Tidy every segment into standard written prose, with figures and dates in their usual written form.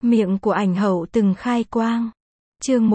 Miệng của ảnh hậu từng khai quang. Chương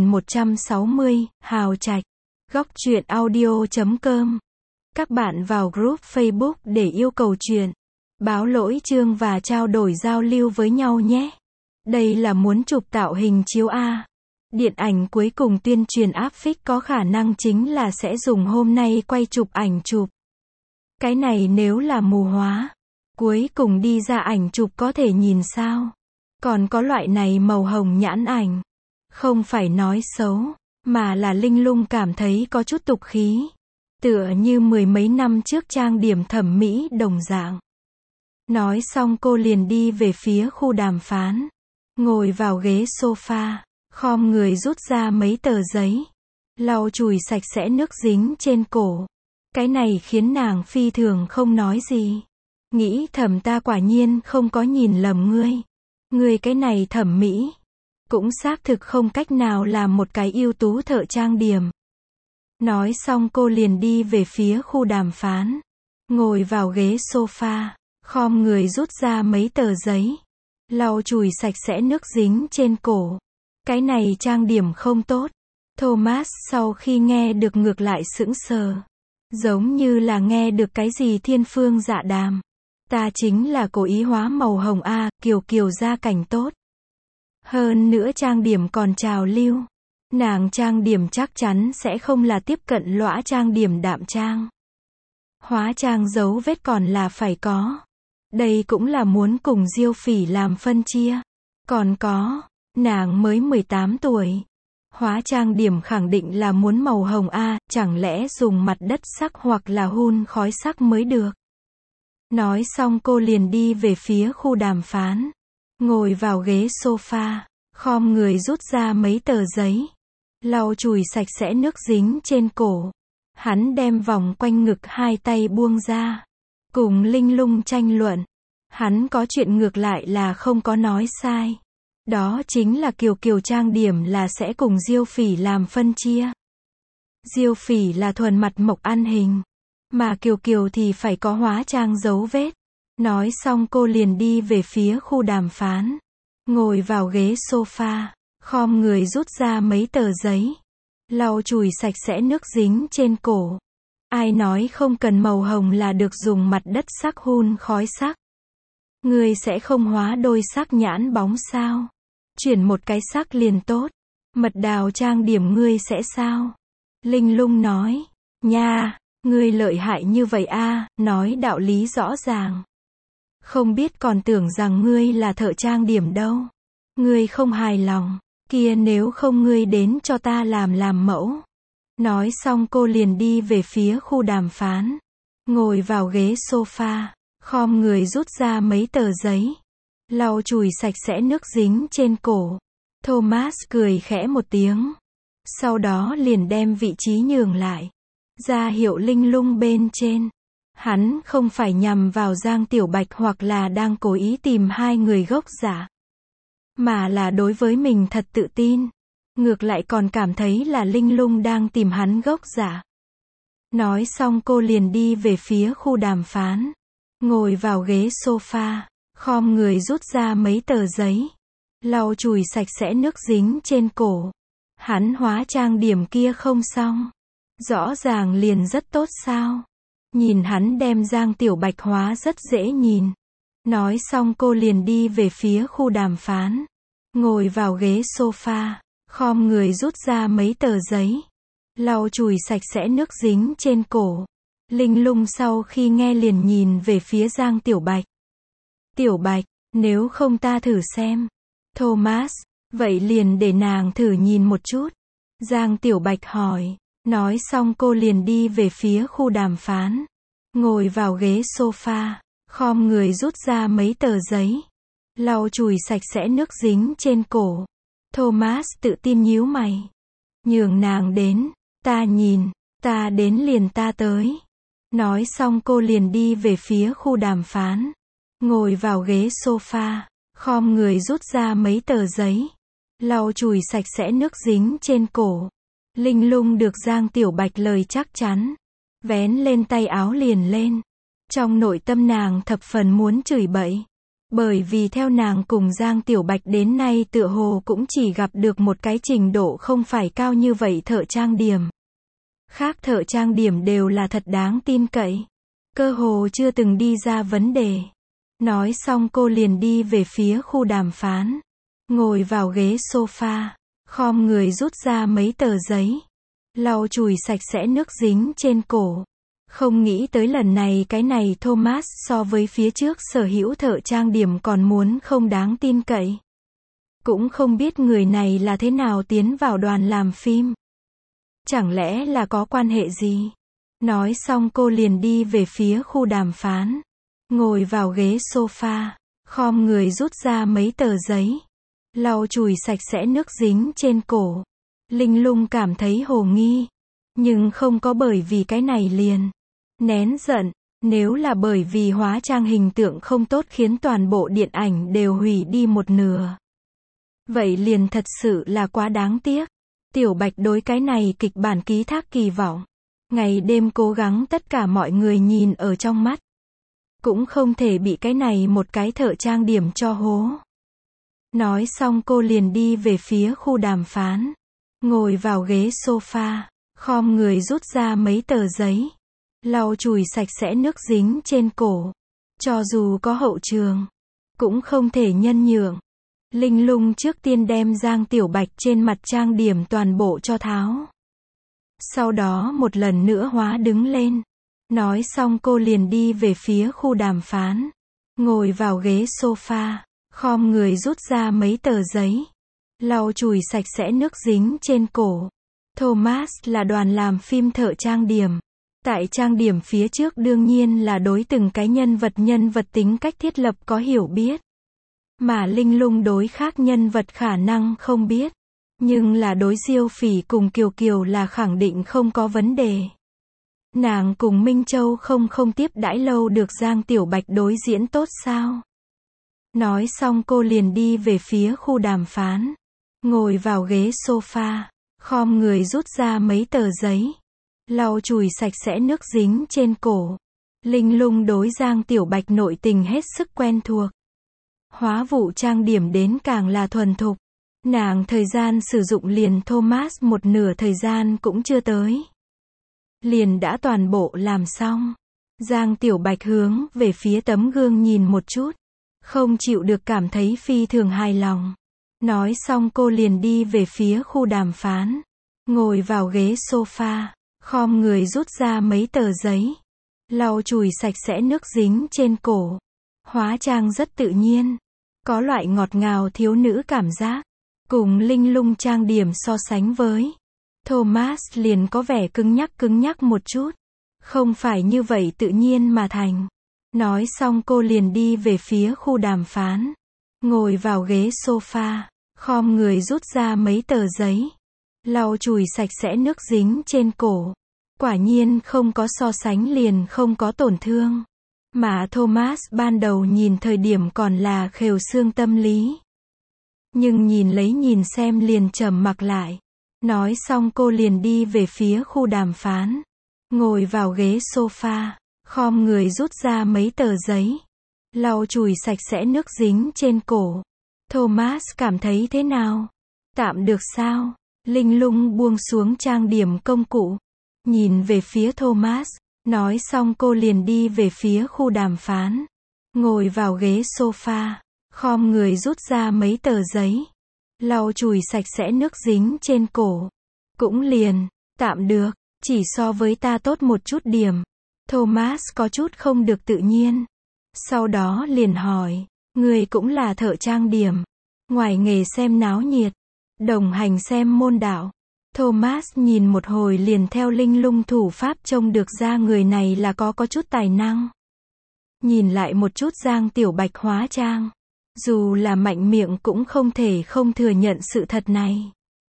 1160, Hào Trạch. Góc truyện audio.com. Các bạn vào group Facebook để yêu cầu truyện, báo lỗi chương và trao đổi giao lưu với nhau nhé. Đây là muốn chụp tạo hình chiếu A. Điện ảnh cuối cùng tuyên truyền áp phích có khả năng chính là sẽ dùng hôm nay quay chụp ảnh chụp. Cái này nếu là mù hóa, cuối cùng đi ra ảnh chụp có thể nhìn sao? Còn có loại này màu hồng nhãn ảnh. Không phải nói xấu, mà là Linh Lung cảm thấy có chút tục khí. Tựa như mười mấy năm trước trang điểm thẩm mỹ đồng dạng. Nói xong cô liền đi về phía khu đàm phán. Ngồi vào ghế sofa, khom người rút ra mấy tờ giấy. Lau chùi sạch sẽ nước dính trên cổ. Cái này khiến nàng phi thường không nói gì. Nghĩ thầm ta quả nhiên không có nhìn lầm ngươi. Ngươi cái này thẩm mỹ. Cũng xác thực không cách nào làm một cái ưu tú thợ trang điểm. Nói xong cô liền đi về phía khu đàm phán. Ngồi vào ghế sofa, khom người rút ra mấy tờ giấy. Lau chùi sạch sẽ nước dính trên cổ. Cái này trang điểm không tốt. Thomas sau khi nghe được ngược lại sững sờ. Giống như là nghe được cái gì thiên phương dạ đàm. Ta chính là cố ý hóa màu hồng A, Kiều Kiều gia cảnh tốt. Hơn nữa trang điểm còn trào lưu. Nàng trang điểm chắc chắn sẽ không là tiếp cận lõa trang điểm đạm trang. Hóa trang dấu vết còn là phải có. Đây cũng là muốn cùng Diêu Phỉ làm phân chia. Còn có, nàng mới 18 tuổi. Hóa trang điểm khẳng định là muốn màu hồng A, chẳng lẽ dùng mặt đất sắc hoặc là hun khói sắc mới được. Nói xong cô liền đi về phía khu đàm phán. Ngồi vào ghế sofa, khom người rút ra mấy tờ giấy. Lau chùi sạch sẽ nước dính trên cổ. Hắn đem vòng quanh ngực hai tay buông ra. Cùng Linh Lung tranh luận. Hắn có chuyện ngược lại là không có nói sai. Đó chính là Kiều Kiều trang điểm là sẽ cùng Diêu Phỉ làm phân chia. Diêu Phỉ là thuần mặt mộc ăn hình. Mà Kiều Kiều thì phải có hóa trang dấu vết. Nói xong cô liền đi về phía khu đàm phán. Ngồi vào ghế sofa, khom người rút ra mấy tờ giấy. Lau chùi sạch sẽ nước dính trên cổ. Ai nói không cần màu hồng là được dùng mặt đất sắc hun khói sắc. Ngươi sẽ không hóa đôi sắc nhãn bóng sao? Chuyển một cái sắc liền tốt. Mật đào trang điểm ngươi sẽ sao? Linh Lung nói. Nha, ngươi lợi hại như vậy a, nói đạo lý rõ ràng. Không biết còn tưởng rằng ngươi là thợ trang điểm đâu. Ngươi không hài lòng. Kia nếu không ngươi đến cho ta làm mẫu. Nói xong cô liền đi về phía khu đàm phán. Ngồi vào ghế sofa, khom người rút ra mấy tờ giấy. Lau chùi sạch sẽ nước dính trên cổ. Thomas cười khẽ một tiếng. Sau đó liền đem vị trí nhường lại. Ra hiệu Linh Lung bên trên. Hắn không phải nhằm vào Giang Tiểu Bạch hoặc là đang cố ý tìm hai người gốc giả. Mà là đối với mình thật tự tin. Ngược lại còn cảm thấy là Linh Lung đang tìm hắn gốc giả. Nói xong cô liền đi về phía khu đàm phán. Ngồi vào ghế sofa, khom người rút ra mấy tờ giấy. Lau chùi sạch sẽ nước dính trên cổ. Hắn hóa trang điểm kia không xong. Rõ ràng liền rất tốt sao. Nhìn hắn đem Giang Tiểu Bạch hóa rất dễ nhìn. Nói xong cô liền đi về phía khu đàm phán. Ngồi vào ghế sofa, khom người rút ra mấy tờ giấy. Lau chùi sạch sẽ nước dính trên cổ. Linh Lung sau khi nghe liền nhìn về phía Giang Tiểu Bạch. Tiểu Bạch, nếu không ta thử xem. Thomas, vậy liền để nàng thử nhìn một chút. Giang Tiểu Bạch hỏi. Nói xong cô liền đi về phía khu đàm phán. Ngồi vào ghế sofa, khom người rút ra mấy tờ giấy. Lau chùi sạch sẽ nước dính trên cổ. Thomas tự tin nhíu mày. Nhường nàng đến, ta nhìn, ta đến liền ta tới. Nói xong cô liền đi về phía khu đàm phán. Ngồi vào ghế sofa, khom người rút ra mấy tờ giấy. Lau chùi sạch sẽ nước dính trên cổ. Linh Lung được Giang Tiểu Bạch lời chắc chắn. Vén lên tay áo liền lên. Trong nội tâm nàng thập phần muốn chửi bậy. Bởi vì theo nàng cùng Giang Tiểu Bạch đến nay tựa hồ cũng chỉ gặp được một cái trình độ không phải cao như vậy thợ trang điểm. Khác thợ trang điểm đều là thật đáng tin cậy. Cơ hồ chưa từng đi ra vấn đề. Nói xong cô liền đi về phía khu đàm phán. Ngồi vào ghế sofa. Khom người rút ra mấy tờ giấy. Lau chùi sạch sẽ nước dính trên cổ. Không nghĩ tới lần này cái này Thomas so với phía trước sở hữu thợ trang điểm còn muốn không đáng tin cậy. Cũng không biết người này là thế nào tiến vào đoàn làm phim. Chẳng lẽ là có quan hệ gì? Nói xong cô liền đi về phía khu đàm phán. Ngồi vào ghế sofa. Khom người rút ra mấy tờ giấy. Lau chùi sạch sẽ nước dính trên cổ. Linh Lung cảm thấy hồ nghi. Nhưng không có bởi vì cái này liền nén giận. Nếu là bởi vì hóa trang hình tượng không tốt khiến toàn bộ điện ảnh đều hủy đi một nửa. Vậy liền thật sự là quá đáng tiếc. Tiểu Bạch đối cái này kịch bản ký thác kỳ vọng. Ngày đêm cố gắng tất cả mọi người nhìn ở trong mắt. Cũng không thể bị cái này một cái thợ trang điểm cho hố. Nói xong cô liền đi về phía khu đàm phán. Ngồi vào ghế sofa. Khom người rút ra mấy tờ giấy. Lau chùi sạch sẽ nước dính trên cổ. Cho dù có hậu trường. Cũng không thể nhân nhượng. Linh Lung trước tiên đem Giang Tiểu Bạch trên mặt trang điểm toàn bộ cho tháo. Sau đó một lần nữa hóa đứng lên. Nói xong cô liền đi về phía khu đàm phán. Ngồi vào ghế sofa. Khom người rút ra mấy tờ giấy. Lau chùi sạch sẽ nước dính trên cổ. Thomas là đoàn làm phim thợ trang điểm. Tại trang điểm phía trước đương nhiên là đối từng cái nhân vật tính cách thiết lập có hiểu biết. Mà Linh Lung đối khác nhân vật khả năng không biết. Nhưng là đối Diêu Phỉ cùng Kiều Kiều là khẳng định không có vấn đề. Nàng cùng Minh Châu không tiếp đãi lâu được Giang Tiểu Bạch đối diễn tốt sao? Nói xong cô liền đi về phía khu đàm phán. Ngồi vào ghế sofa. Khom người rút ra mấy tờ giấy. Lau chùi sạch sẽ nước dính trên cổ. Linh Lung đối Giang Tiểu Bạch nội tình hết sức quen thuộc. Hóa vụ trang điểm đến càng là thuần thục. Nàng thời gian sử dụng liền Thomas một nửa thời gian cũng chưa tới. Liền đã toàn bộ làm xong. Giang Tiểu Bạch hướng về phía tấm gương nhìn một chút. Không chịu được cảm thấy phi thường hài lòng. Nói xong cô liền đi về phía khu đàm phán. Ngồi vào ghế sofa. Khom người rút ra mấy tờ giấy. Lau chùi sạch sẽ nước dính trên cổ. Hóa trang rất tự nhiên. Có loại ngọt ngào thiếu nữ cảm giác. Cùng Linh Lung trang điểm so sánh với Thomas liền có vẻ cứng nhắc một chút. Không phải như vậy tự nhiên mà thành. Nói xong cô liền đi về phía khu đàm phán. Ngồi vào ghế sofa. Khom người rút ra mấy tờ giấy. Lau chùi sạch sẽ nước dính trên cổ. Quả nhiên không có so sánh liền không có tổn thương. Mà Thomas ban đầu nhìn thời điểm còn là khều xương tâm lý. Nhưng nhìn xem liền trầm mặc lại. Nói xong cô liền đi về phía khu đàm phán. Ngồi vào ghế sofa. Khom người rút ra mấy tờ giấy. Lau chùi sạch sẽ nước dính trên cổ. Thomas cảm thấy thế nào? Tạm được sao? Linh Lung buông xuống trang điểm công cụ. Nhìn về phía Thomas. Nói xong cô liền đi về phía khu đàm phán. Ngồi vào ghế sofa. Khom người rút ra mấy tờ giấy. Lau chùi sạch sẽ nước dính trên cổ. Cũng liền, tạm được, chỉ so với ta tốt một chút điểm. Thomas có chút không được tự nhiên. Sau đó liền hỏi, người cũng là thợ trang điểm. Ngoài nghề xem náo nhiệt, đồng hành xem môn đạo. Thomas nhìn một hồi liền theo Linh Lung thủ pháp trông được ra người này là có chút tài năng. Nhìn lại một chút Giang Tiểu Bạch hóa trang. Dù là mạnh miệng cũng không thể không thừa nhận sự thật này.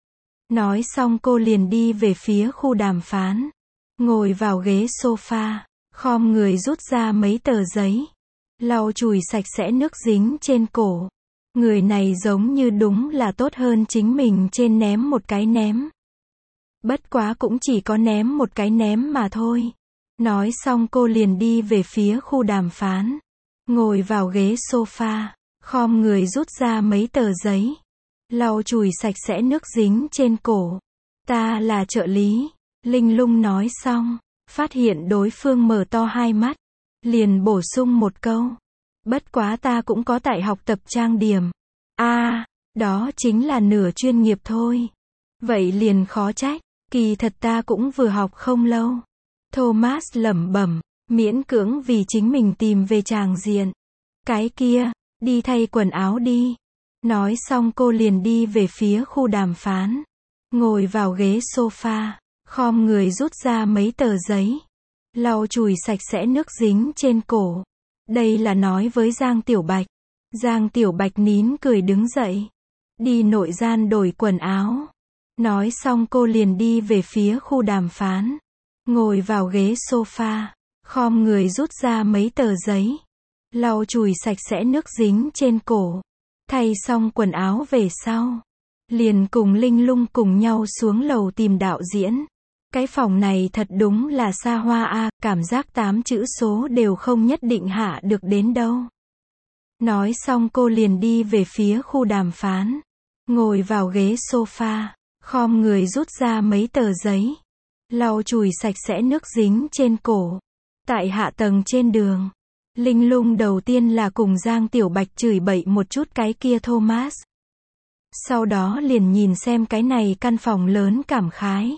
Nói xong cô liền đi về phía khu đàm phán. Ngồi vào ghế sofa. Khom người rút ra mấy tờ giấy. Lau chùi sạch sẽ nước dính trên cổ. Người này giống như đúng là tốt hơn chính mình trên ném một cái ném. Bất quá cũng chỉ có ném một cái ném mà thôi. Nói xong cô liền đi về phía khu đàm phán. ngồi vào ghế sofa, khom người rút ra mấy tờ giấy, lau chùi sạch sẽ nước dính trên cổ. Ta là trợ lý, Linh Lung nói xong, phát hiện đối phương mở to hai mắt, liền bổ sung một câu. Bất quá ta cũng có tại học tập trang điểm. Đó chính là nửa chuyên nghiệp thôi. Vậy liền khó trách, kỳ thật ta cũng vừa học không lâu. Thomas lẩm bẩm, miễn cưỡng vì chính mình tìm về tràng diện. Cái kia, đi thay quần áo đi. Nói xong cô liền đi về phía khu đàm phán. Ngồi vào ghế sofa, khom người rút ra mấy tờ giấy, lau chùi sạch sẽ nước dính trên cổ. Đây là nói với Giang Tiểu Bạch. Giang Tiểu Bạch nín cười đứng dậy, đi nội gian đổi quần áo. Nói xong cô liền đi về phía khu đàm phán. Ngồi vào ghế sofa, khom người rút ra mấy tờ giấy, lau chùi sạch sẽ nước dính trên cổ. Thay xong quần áo về sau, liền cùng Linh Lung cùng nhau xuống lầu tìm đạo diễn. Cái phòng này thật đúng là xa hoa a, cảm giác 8 chữ số đều không nhất định hạ được đến đâu. Nói xong cô liền đi về phía khu đàm phán. Ngồi vào ghế sofa, khom người rút ra mấy tờ giấy, lau chùi sạch sẽ nước dính trên cổ. Tại hạ tầng trên đường, Linh Lung đầu tiên là cùng Giang Tiểu Bạch chửi bậy một chút cái kia Thomas. Sau đó liền nhìn xem cái này căn phòng lớn cảm khái.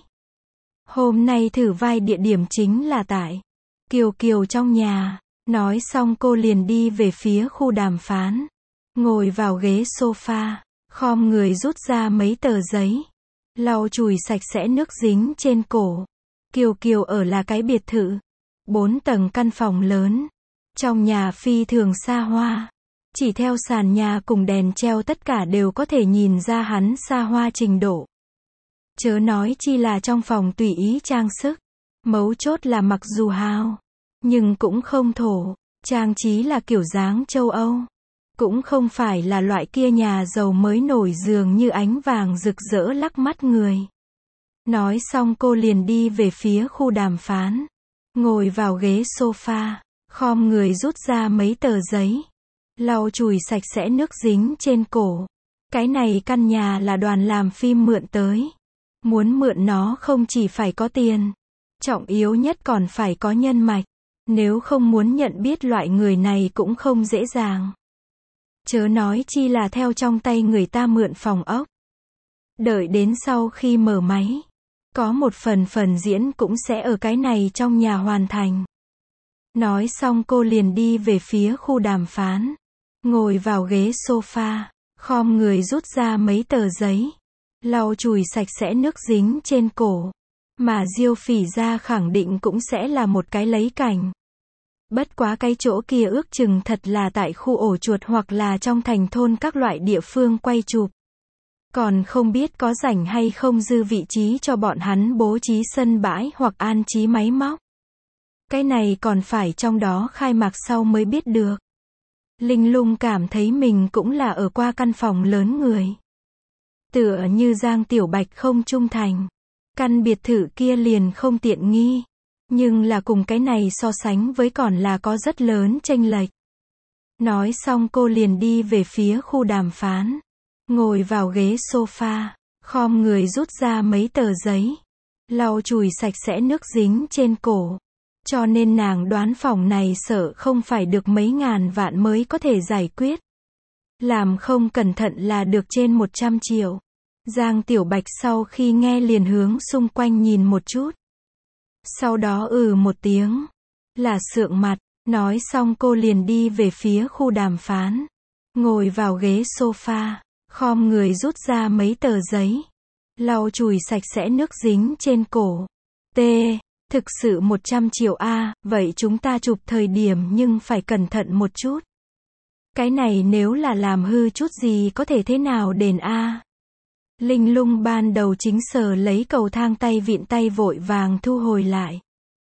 Hôm nay thử vai địa điểm chính là tại Kiều Kiều trong nhà. Nói xong cô liền đi về phía khu đàm phán. Ngồi vào ghế sofa, khom người rút ra mấy tờ giấy, lau chùi sạch sẽ nước dính trên cổ. Kiều Kiều ở là cái biệt thự 4 tầng căn phòng lớn. Trong nhà phi thường xa hoa. Chỉ theo sàn nhà cùng đèn treo tất cả đều có thể nhìn ra hắn xa hoa trình độ. Chớ nói chi là trong phòng tùy ý trang sức. Mấu chốt là mặc dù hào, nhưng cũng không thổ. Trang trí là kiểu dáng châu Âu. Cũng không phải là loại kia nhà giàu mới nổi giường như ánh vàng rực rỡ lắc mắt người. Nói xong cô liền đi về phía khu đàm phán. Ngồi vào ghế sofa, khom người rút ra mấy tờ giấy, lau chùi sạch sẽ nước dính trên cổ. Cái này căn nhà là đoàn làm phim mượn tới. Muốn mượn nó không chỉ phải có tiền, trọng yếu nhất còn phải có nhân mạch. Nếu không muốn nhận biết loại người này cũng không dễ dàng. Chớ nói chi là theo trong tay người ta mượn phòng ốc. Đợi đến sau khi mở máy, có một phần diễn cũng sẽ ở cái này trong nhà hoàn thành. Nói xong cô liền đi về phía khu đàm phán. Ngồi vào ghế sofa, khom người rút ra mấy tờ giấy, lau chùi sạch sẽ nước dính trên cổ. Mà Diêu Phỉ Gia khẳng định cũng sẽ là một cái lấy cảnh. Bất quá cái chỗ kia ước chừng thật là tại khu ổ chuột hoặc là trong thành thôn các loại địa phương quay chụp. Còn không biết có rảnh hay không dư vị trí cho bọn hắn bố trí sân bãi hoặc an trí máy móc. Cái này còn phải trong đó khai mạc sau mới biết được. Linh Lung cảm thấy mình cũng là ở qua căn phòng lớn người. Tựa như Giang Tiểu Bạch không trung thành. Căn biệt thự kia liền không tiện nghi. Nhưng là cùng cái này so sánh với còn là có rất lớn chênh lệch. Nói xong cô liền đi về phía khu đàm phán. Ngồi vào ghế sofa, khom người rút ra mấy tờ giấy, lau chùi sạch sẽ nước dính trên cổ. Cho nên nàng đoán phòng này sợ không phải được mấy ngàn vạn mới có thể giải quyết. Làm không cẩn thận là được trên 100 triệu. Giang Tiểu Bạch sau khi nghe liền hướng xung quanh nhìn một chút. Sau đó một tiếng, là sượng mặt. Nói xong cô liền đi về phía khu đàm phán. Ngồi vào ghế sofa, khom người rút ra mấy tờ giấy, lau chùi sạch sẽ nước dính trên cổ. Thực sự 100 triệu a, vậy chúng ta chụp thời điểm nhưng phải cẩn thận một chút. Cái này nếu là làm hư chút gì có thể thế nào đền a? Linh Lung ban đầu chính sờ lấy cầu thang tay vịn tay vội vàng thu hồi lại.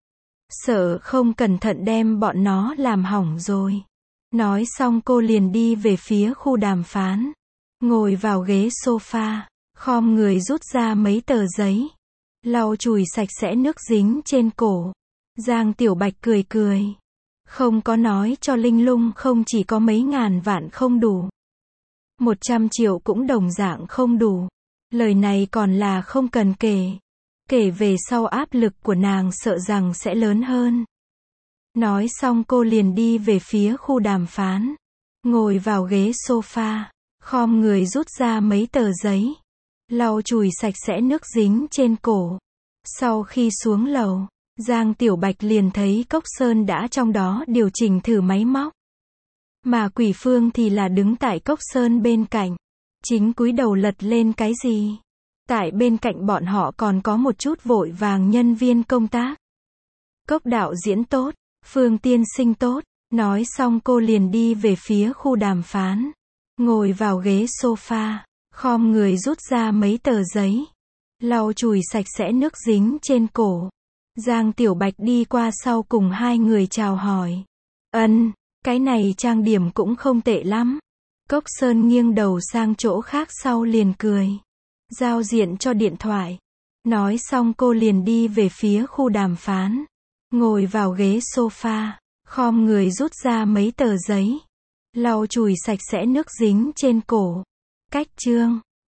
Sợ không cẩn thận đem bọn nó làm hỏng rồi. Nói xong cô liền đi về phía khu đàm phán. Ngồi vào ghế sofa, khom người rút ra mấy tờ giấy, lau chùi sạch sẽ nước dính trên cổ. Giang Tiểu Bạch cười cười. Không có nói cho Linh Lung không chỉ có mấy ngàn vạn không đủ. 100 triệu cũng đồng dạng không đủ. Lời này còn là không cần kể. Kể về sau áp lực của nàng sợ rằng sẽ lớn hơn. Nói xong cô liền đi về phía khu đàm phán. Ngồi vào ghế sofa. Khom người rút ra mấy tờ giấy. Lau chùi sạch sẽ nước dính trên cổ. Sau khi xuống lầu, Giang Tiểu Bạch liền thấy Cốc Sơn đã trong đó điều chỉnh thử máy móc. Mà Quỷ Phương thì là đứng tại Cốc Sơn bên cạnh. Chính cúi đầu lật lên cái gì. Tại bên cạnh bọn họ còn có một chút vội vàng nhân viên công tác. Cốc đạo diễn tốt, Phương tiên sinh tốt. Nói xong cô liền đi về phía khu đàm phán. Ngồi vào ghế sofa. Khom người rút ra mấy tờ giấy. Lau chùi sạch sẽ nước dính trên cổ. Giang Tiểu Bạch đi qua sau cùng hai người chào hỏi. Cái này trang điểm cũng không tệ lắm. Cốc Sơn nghiêng đầu sang chỗ khác sau liền cười. Giao diện cho điện thoại. Nói xong cô liền đi về phía khu đàm phán. Ngồi vào ghế sofa. Khom người rút ra mấy tờ giấy. Lau chùi sạch sẽ nước dính trên cổ. Cách chương